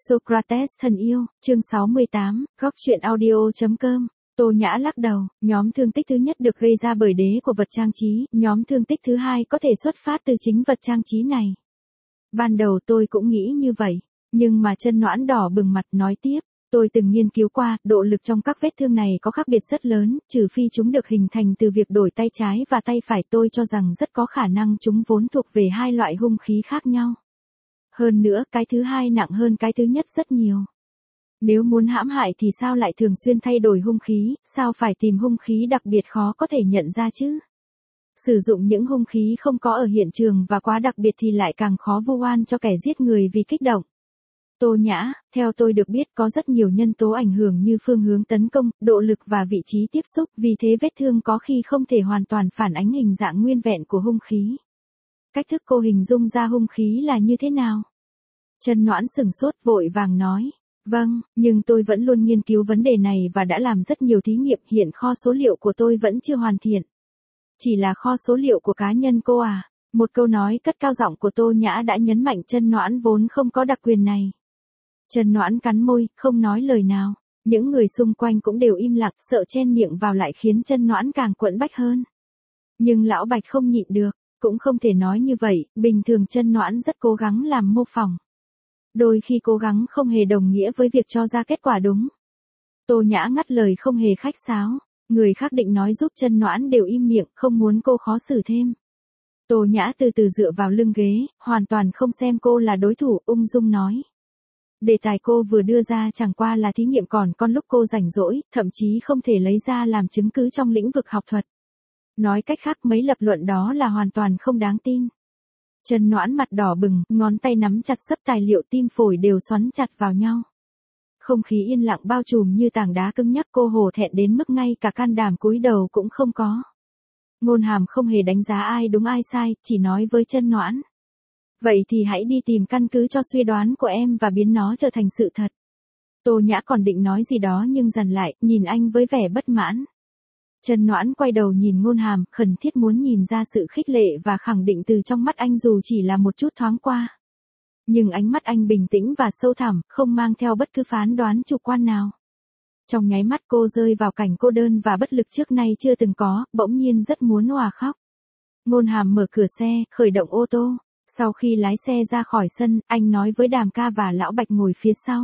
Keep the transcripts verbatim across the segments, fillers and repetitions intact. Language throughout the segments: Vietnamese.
Socrates thân yêu, chương sáu mươi tám, góc truyện audio.com. Tô Nhã lắc đầu, nhóm thương tích thứ nhất được gây ra bởi đế của vật trang trí, nhóm thương tích thứ hai có thể xuất phát từ chính vật trang trí này. Ban đầu tôi cũng nghĩ như vậy, nhưng mà chân noãn đỏ bừng mặt nói tiếp, tôi từng nghiên cứu qua, độ lực trong các vết thương này có khác biệt rất lớn, trừ phi chúng được hình thành từ việc đổi tay trái và tay phải, tôi cho rằng rất có khả năng chúng vốn thuộc về hai loại hung khí khác nhau. Hơn nữa, cái thứ hai nặng hơn cái thứ nhất rất nhiều. Nếu muốn hãm hại thì sao lại thường xuyên thay đổi hung khí, sao phải tìm hung khí đặc biệt khó có thể nhận ra chứ? Sử dụng những hung khí không có ở hiện trường và quá đặc biệt thì lại càng khó vu oan cho kẻ giết người vì kích động. Tô Nhã, theo tôi được biết có rất nhiều nhân tố ảnh hưởng như phương hướng tấn công, độ lực và vị trí tiếp xúc, vì thế vết thương có khi không thể hoàn toàn phản ánh hình dạng nguyên vẹn của hung khí. Cách thức cô hình dung ra hung khí là như thế nào? Chân noãn sừng sốt vội vàng nói. Vâng, nhưng tôi vẫn luôn nghiên cứu vấn đề này và đã làm rất nhiều thí nghiệm, hiện kho số liệu của tôi vẫn chưa hoàn thiện. Chỉ là kho số liệu của cá nhân cô à? Một câu nói cất cao giọng của Tô Nhã đã nhấn mạnh chân noãn vốn không có đặc quyền này. Chân noãn cắn môi, không nói lời nào. Những người xung quanh cũng đều im lặng, sợ chen miệng vào lại khiến chân noãn càng quẫn bách hơn. Nhưng lão Bạch không nhịn được, cũng không thể nói như vậy, bình thường chân noãn rất cố gắng làm mô phỏng. Đôi khi cố gắng không hề đồng nghĩa với việc cho ra kết quả đúng. Tô Nhã ngắt lời không hề khách sáo, người khác định nói giúp chân noãn đều im miệng, không muốn cô khó xử thêm. Tô Nhã từ từ dựa vào lưng ghế, hoàn toàn không xem cô là đối thủ, ung dung nói. Đề tài cô vừa đưa ra chẳng qua là thí nghiệm còn con lúc cô rảnh rỗi, thậm chí không thể lấy ra làm chứng cứ trong lĩnh vực học thuật. Nói cách khác mấy lập luận đó là hoàn toàn không đáng tin. Chân noãn mặt đỏ bừng, ngón tay nắm chặt sấp tài liệu, tim phổi đều xoắn chặt vào nhau. Không khí yên lặng bao trùm như tảng đá cứng nhắc, cô hổ thẹn đến mức ngay cả can đảm cúi đầu cũng không có. Ngôn Hàm không hề đánh giá ai đúng ai sai, chỉ nói với chân noãn. Vậy thì hãy đi tìm căn cứ cho suy đoán của em và biến nó trở thành sự thật. Tô Nhã còn định nói gì đó nhưng dằn lại, nhìn anh với vẻ bất mãn. Chân noãn quay đầu nhìn Ngôn Hàm, khẩn thiết muốn nhìn ra sự khích lệ và khẳng định từ trong mắt anh dù chỉ là một chút thoáng qua. Nhưng ánh mắt anh bình tĩnh và sâu thẳm, không mang theo bất cứ phán đoán chủ quan nào. Trong nháy mắt cô rơi vào cảnh cô đơn và bất lực trước nay chưa từng có, bỗng nhiên rất muốn òa khóc. Ngôn Hàm mở cửa xe, khởi động ô tô. Sau khi lái xe ra khỏi sân, anh nói với Đàm ca và Lão Bạch ngồi phía sau.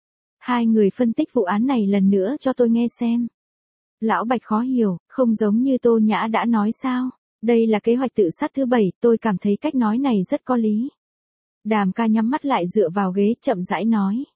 Hai người phân tích vụ án này lần nữa cho tôi nghe xem. Lão Bạch khó hiểu, không giống như Tô Nhã đã nói sao. Đây là kế hoạch tự sát thứ bảy, tôi cảm thấy cách nói này rất có lý. Đàm ca nhắm mắt lại dựa vào ghế, chậm rãi nói.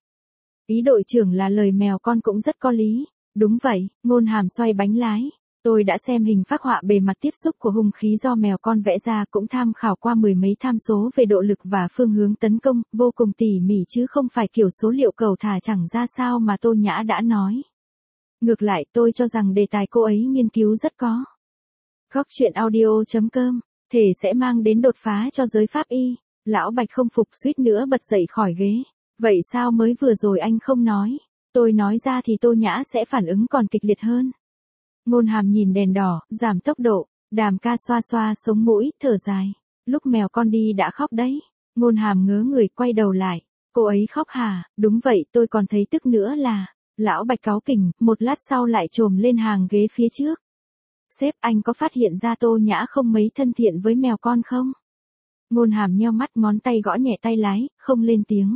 Ý đội trưởng là lời mèo con cũng rất có lý. Đúng vậy, Ngôn Hàm xoay bánh lái. Tôi đã xem hình phác họa bề mặt tiếp xúc của hung khí do mèo con vẽ ra, cũng tham khảo qua mười mấy tham số về độ lực và phương hướng tấn công, vô cùng tỉ mỉ chứ không phải kiểu số liệu cầu thả chẳng ra sao mà Tô Nhã đã nói. Ngược lại, tôi cho rằng đề tài cô ấy nghiên cứu rất có. Góc truyện audio.com, thể sẽ mang đến đột phá cho giới pháp y. Lão Bạch không phục suýt nữa bật dậy khỏi ghế. Vậy sao mới vừa rồi anh không nói? Tôi nói ra thì Tô Nhã sẽ phản ứng còn kịch liệt hơn. Ngôn Hàm nhìn đèn đỏ, giảm tốc độ. Đàm ca xoa xoa sống mũi, thở dài. Lúc mèo con đi đã khóc đấy. Ngôn Hàm ngớ người quay đầu lại. Cô ấy khóc hả? Đúng vậy, tôi còn thấy tức nữa là. Lão Bạch cáu kỉnh, một lát sau lại trồm lên hàng ghế phía trước. Sếp, anh có phát hiện ra Tô Nhã không mấy thân thiện với mèo con không? Ngôn Hàm nheo mắt, ngón tay gõ nhẹ tay lái, không lên tiếng.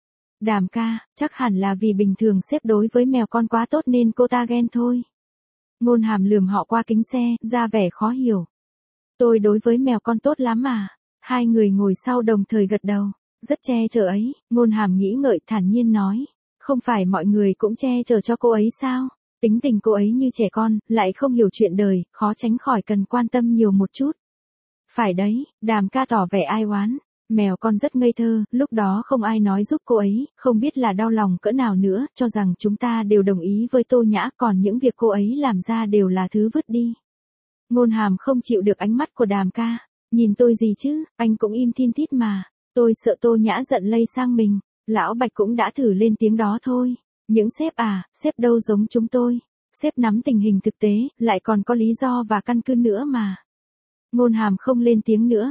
Đàm ca, chắc hẳn là vì bình thường sếp đối với mèo con quá tốt nên cô ta ghen thôi. Ngôn Hàm lườm họ qua kính xe, ra vẻ khó hiểu. Tôi đối với mèo con tốt lắm mà. Hai người ngồi sau đồng thời gật đầu. Rất che chở ấy, Ngôn Hàm nghĩ ngợi thản nhiên nói. Không phải mọi người cũng che chở cho cô ấy sao? Tính tình cô ấy như trẻ con, lại không hiểu chuyện đời, khó tránh khỏi cần quan tâm nhiều một chút. Phải đấy, Đàm ca tỏ vẻ ai oán. Mèo con rất ngây thơ, lúc đó không ai nói giúp cô ấy, không biết là đau lòng cỡ nào nữa, cho rằng chúng ta đều đồng ý với Tô Nhã, còn những việc cô ấy làm ra đều là thứ vứt đi. Ngôn Hàm không chịu được ánh mắt của Đàm ca. Nhìn tôi gì chứ, anh cũng im thin thít mà. Tôi sợ Tô Nhã giận lây sang mình. Lão Bạch cũng đã thử lên tiếng đó thôi. Những sếp à, sếp đâu giống chúng tôi. Sếp nắm tình hình thực tế, lại còn có lý do và căn cứ nữa mà. Ngôn Hàm không lên tiếng nữa.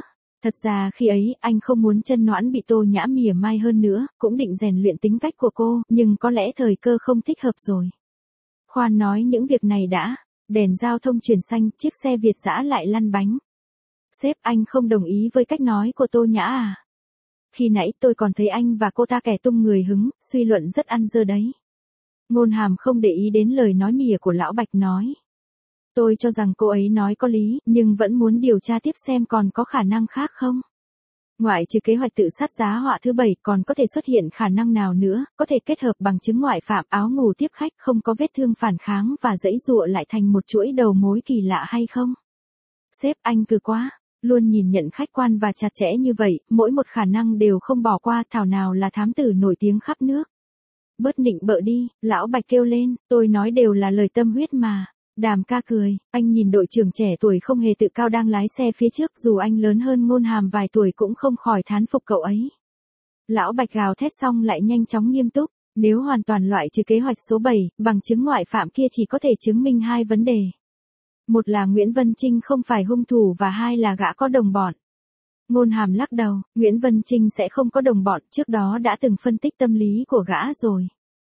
Thật ra khi ấy, anh không muốn Chân Noãn bị Tô Nhã mỉa mai hơn nữa, cũng định rèn luyện tính cách của cô, nhưng có lẽ thời cơ không thích hợp rồi. Khoan nói những việc này đã, đèn giao thông chuyển xanh, chiếc xe Việt dã lại lăn bánh. Sếp, anh không đồng ý với cách nói của Tô Nhã à? Khi nãy tôi còn thấy anh và cô ta kẻ tung người hứng, suy luận rất ăn dơ đấy. Ngôn Hàm không để ý đến lời nói mỉa của Lão Bạch nói. Tôi cho rằng cô ấy nói có lý, nhưng vẫn muốn điều tra tiếp xem còn có khả năng khác không. Ngoại trừ kế hoạch tự sát giá họa thứ bảy, còn có thể xuất hiện khả năng nào nữa, có thể kết hợp bằng chứng ngoại phạm, áo ngủ tiếp khách, không có vết thương phản kháng và dãy dụa lại thành một chuỗi đầu mối kỳ lạ hay không? Sếp, anh cứ quá, luôn nhìn nhận khách quan và chặt chẽ như vậy, mỗi một khả năng đều không bỏ qua, thảo nào là thám tử nổi tiếng khắp nước. Bớt nịnh bợ đi, Lão Bạch kêu lên, tôi nói đều là lời tâm huyết mà. Đàm ca cười, anh nhìn đội trưởng trẻ tuổi không hề tự cao đang lái xe phía trước, dù anh lớn hơn Ngôn Hàm vài tuổi cũng không khỏi thán phục cậu ấy. Lão Bạch gào thét xong lại nhanh chóng nghiêm túc, nếu hoàn toàn loại trừ kế hoạch số bảy, bằng chứng ngoại phạm kia chỉ có thể chứng minh hai vấn đề. Một là Nguyễn Vân Trinh không phải hung thủ và hai là gã có đồng bọn. Ngôn Hàm lắc đầu, Nguyễn Vân Trinh sẽ không có đồng bọn, trước đó đã từng phân tích tâm lý của gã rồi.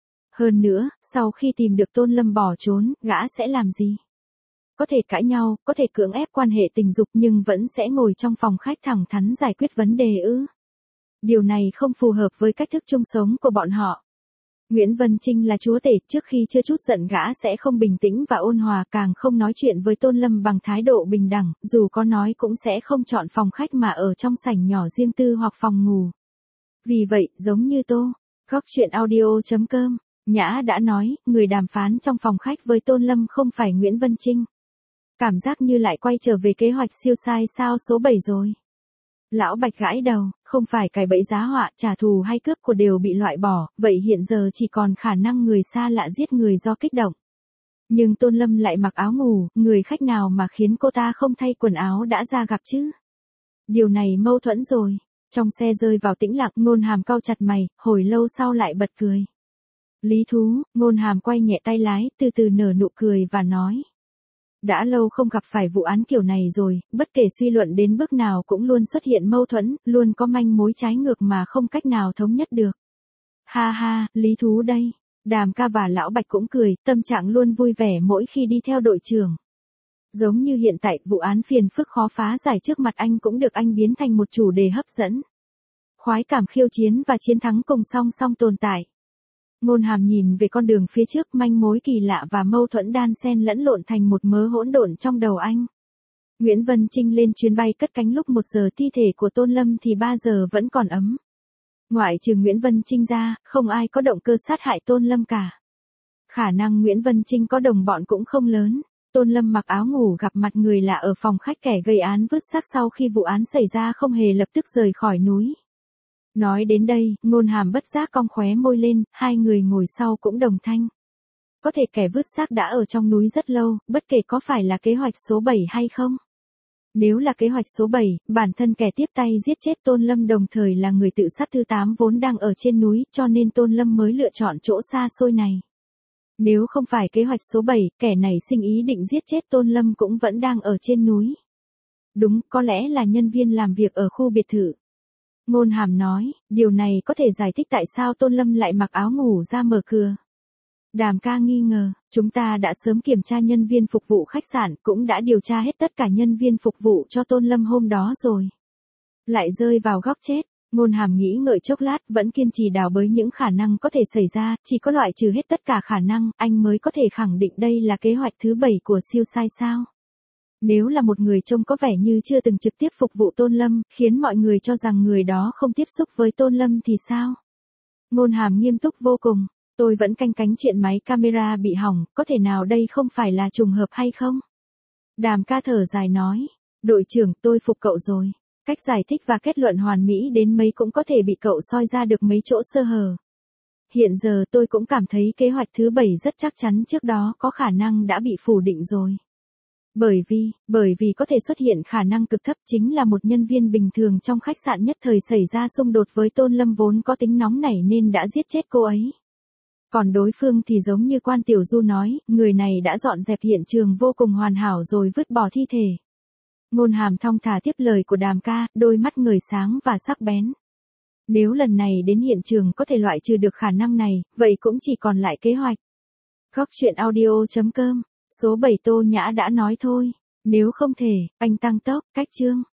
Hơn nữa, sau khi tìm được Tôn Lâm bỏ trốn, gã sẽ làm gì? Có thể cãi nhau, có thể cưỡng ép quan hệ tình dục nhưng vẫn sẽ ngồi trong phòng khách thẳng thắn giải quyết vấn đề ư. Điều này không phù hợp với cách thức chung sống của bọn họ. Nguyễn Vân Trinh là chúa tể, trước khi chưa chút giận gã sẽ không bình tĩnh và ôn hòa, càng không nói chuyện với Tôn Lâm bằng thái độ bình đẳng, dù có nói cũng sẽ không chọn phòng khách mà ở trong sảnh nhỏ riêng tư hoặc phòng ngủ. Vì vậy, giống như Tô, góc truyện audio chấm com, Nhã đã nói, người đàm phán trong phòng khách với Tôn Lâm không phải Nguyễn Vân Trinh. Cảm giác như lại quay trở về kế hoạch siêu sai sao số bảy rồi. Lão Bạch gãi đầu, không phải cài bẫy giá họa, trả thù hay cướp của đều bị loại bỏ, vậy hiện giờ chỉ còn khả năng người xa lạ giết người do kích động. Nhưng Tôn Lâm lại mặc áo ngủ, người khách nào mà khiến cô ta không thay quần áo đã ra gặp chứ? Điều này mâu thuẫn rồi. Trong xe rơi vào tĩnh lặng, Ngôn Hàm cau chặt mày, hồi lâu sau lại bật cười. Lý thú, Ngôn Hàm quay nhẹ tay lái, từ từ nở nụ cười và nói. Đã lâu không gặp phải vụ án kiểu này rồi, bất kể suy luận đến bước nào cũng luôn xuất hiện mâu thuẫn, luôn có manh mối trái ngược mà không cách nào thống nhất được. Ha ha, Lý thú đây. Đàm ca và Lão Bạch cũng cười, tâm trạng luôn vui vẻ mỗi khi đi theo đội trưởng. Giống như hiện tại, vụ án phiền phức khó phá giải trước mặt anh cũng được anh biến thành một chủ đề hấp dẫn. Khoái cảm khiêu chiến và chiến thắng cùng song song tồn tại. Ngôn Hàm nhìn về con đường phía trước, manh mối kỳ lạ và mâu thuẫn đan xen lẫn lộn thành một mớ hỗn độn trong đầu anh. Nguyễn Vân Trinh lên chuyến bay cất cánh lúc một giờ, thi thể của Tôn Lâm thì ba giờ vẫn còn ấm. Ngoại trừ Nguyễn Vân Trinh ra, không ai có động cơ sát hại Tôn Lâm cả. Khả năng Nguyễn Vân Trinh có đồng bọn cũng không lớn. Tôn Lâm mặc áo ngủ gặp mặt người lạ ở phòng khách, kẻ gây án vứt xác sau khi vụ án xảy ra không hề lập tức rời khỏi núi. Nói đến đây, Ngôn Hàm bất giác cong khóe môi lên, hai người ngồi sau cũng đồng thanh. Có thể kẻ vứt xác đã ở trong núi rất lâu, bất kể có phải là kế hoạch số bảy hay không. Nếu là kế hoạch số bảy, bản thân kẻ tiếp tay giết chết Tôn Lâm đồng thời là người tự sát thứ tám vốn đang ở trên núi, cho nên Tôn Lâm mới lựa chọn chỗ xa xôi này. Nếu không phải kế hoạch số bảy, kẻ này sinh ý định giết chết Tôn Lâm cũng vẫn đang ở trên núi. Đúng, có lẽ là nhân viên làm việc ở khu biệt thự. Ngôn Hàm nói, điều này có thể giải thích tại sao Tôn Lâm lại mặc áo ngủ ra mở cửa. Đàm ca nghi ngờ, chúng ta đã sớm kiểm tra nhân viên phục vụ khách sạn, cũng đã điều tra hết tất cả nhân viên phục vụ cho Tôn Lâm hôm đó rồi. Lại rơi vào góc chết. Ngôn Hàm nghĩ ngợi chốc lát, vẫn kiên trì đào bới những khả năng có thể xảy ra, chỉ có loại trừ hết tất cả khả năng, anh mới có thể khẳng định đây là kế hoạch thứ bảy của siêu sai sao. Nếu là một người trông có vẻ như chưa từng trực tiếp phục vụ Tôn Lâm, khiến mọi người cho rằng người đó không tiếp xúc với Tôn Lâm thì sao? Ngôn Hàm nghiêm túc vô cùng, tôi vẫn canh cánh chuyện máy camera bị hỏng, có thể nào đây không phải là trùng hợp hay không? Đàm ca thở dài nói, đội trưởng, tôi phục cậu rồi. Cách giải thích và kết luận hoàn mỹ đến mấy cũng có thể bị cậu soi ra được mấy chỗ sơ hở. Hiện giờ tôi cũng cảm thấy kế hoạch thứ bảy rất chắc chắn trước đó có khả năng đã bị phủ định rồi. Bởi vì, bởi vì có thể xuất hiện khả năng cực thấp chính là một nhân viên bình thường trong khách sạn nhất thời xảy ra xung đột với Tôn Lâm vốn có tính nóng nảy nên đã giết chết cô ấy. Còn đối phương thì giống như Quan Tiểu Du nói, người này đã dọn dẹp hiện trường vô cùng hoàn hảo rồi vứt bỏ thi thể. Ngôn Hàm thong thả tiếp lời của Đàm ca, đôi mắt người sáng và sắc bén. Nếu lần này đến hiện trường có thể loại trừ được khả năng này, vậy cũng chỉ còn lại kế hoạch. Góc truyện audio chấm com, số bảy Tô Nhã đã nói thôi. Nếu không thể, anh tăng tốc, cách chương.